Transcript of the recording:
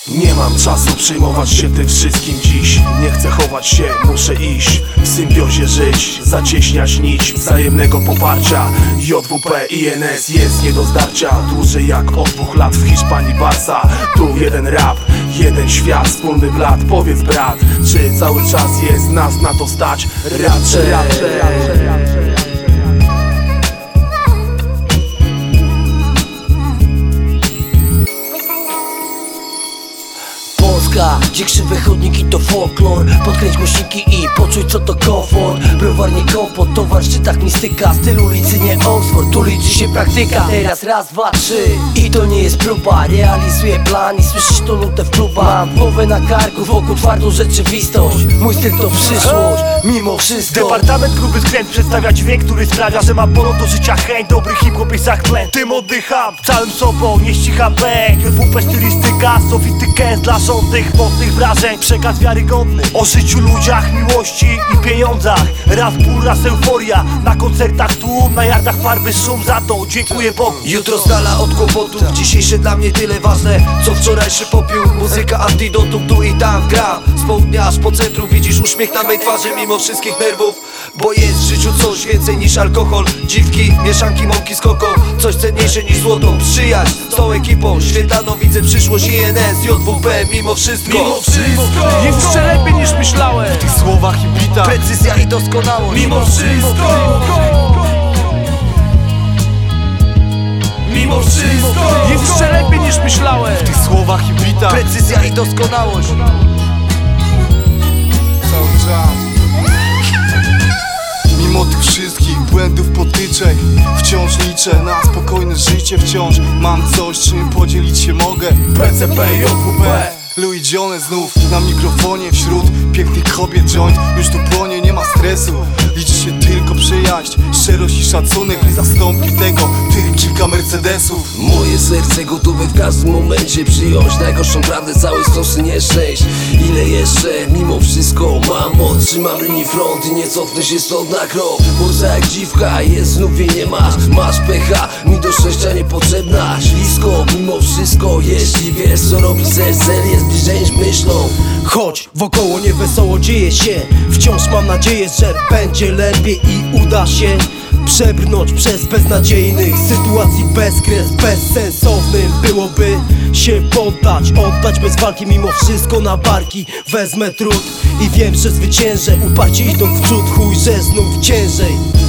Nie mam czasu przejmować się tym wszystkim dziś. Nie chcę chować się, muszę iść. W symbiozie żyć, zacieśniać nić wzajemnego poparcia. JWP i NS jest nie do zdarcia. Dłużej jak od 2 lat w Hiszpanii Barca. Tu jeden rap, jeden świat, wspólny blat. Powiedz brat, czy cały czas jest nas na to stać? Raczej. Gdzie krzywe chodniki to folklor. Podkręć głośniki i poczuj co to komfort. Browar nie kompot, to w warszczytach mistyka. Styl ulicy nie Oxford, tu liczy się praktyka. Teraz raz, dwa, trzy i to nie jest próba. Realizuję plan i słyszysz to nutę w klubach. Mam głowę na karku, wokół twardą rzeczywistość. Mój styl to przyszłość, mimo wszystko. Departament gruby skręt przedstawia dźwięk, który sprawia, że ma polo do życia chęć. Dobry hip-hop jest jak tlen, tym oddycham całym sobą, nie ścicha pęk. JWP stylistyka, sowity kęs dla żądnych, mocnych wrażeń. Przekaz wiarygodny o życiu, ludziach, miłości i pieniądzach. Raz ból, raz euforia, na koncertach tłum, na jardach farby szum. Za to dziękuję Bogu. Jutro z dala od kłopotów, dzisiejsze dla mnie tyle ważne co wczorajszy popiół. Muzyka antidotum, tu i tam gram. Z południa aż po centrum widzisz uśmiech na mej twarzy mimo wszystkich nerwów. Bo jest w życiu coś więcej niż alkohol. Dziwki, mieszanki, mąki z koko. Coś cenniejsze niż złoto, przyjaźń z tą ekipą. Świetlaną widzę przyszłość INS, JWP mimo wszystko. Jest jeszcze lepiej niż myślałem. W tych słowach i bitach Precyzja i doskonałość. Mimo wszystko. Jest jeszcze lepiej niż myślałem. w tych słowach i bitach Precyzja i doskonałość. Cały czas. Mimo tych wszystkich błędów, potyczek, wciąż liczę na spokojne życie. Wciąż mam coś, czym podzielić się mogę. PCP, JWP. Louis Jones znów na mikrofonie. Wśród pięknych kobiet joint już tu płonie, nie ma stresu. Liczy się tylko przyjaźń, szczerość i szacunek. Nie zastąpi tego kilka Mercedesów. Moje serce gotowe w każdym momencie przyjąć najgorszą prawdę, całe stosy nieszczęść. Ile jeszcze, mimo wszystko mam moc, trzymam linii front i nie cofnę się stąd na krok. Morza jak dziwka, jest znów jej nie masz pecha, mi do szczęścia niepotrzebna. Ślisko, mimo wszystko, jeśli wiesz co robi serce, jest bliżej niż myślą. Choć wokoło niewesoło dzieje się, wciąż mam nadzieję, że będzie lepiej i uda się przebrnąć przez beznadziejnych sytuacji bezkres. Bezsensownym byłoby się poddać, oddać bez walki. Mimo wszystko na barki wezmę trud i wiem, że zwyciężę. Uparcie idąc w przód, chuj, że znów ciężej.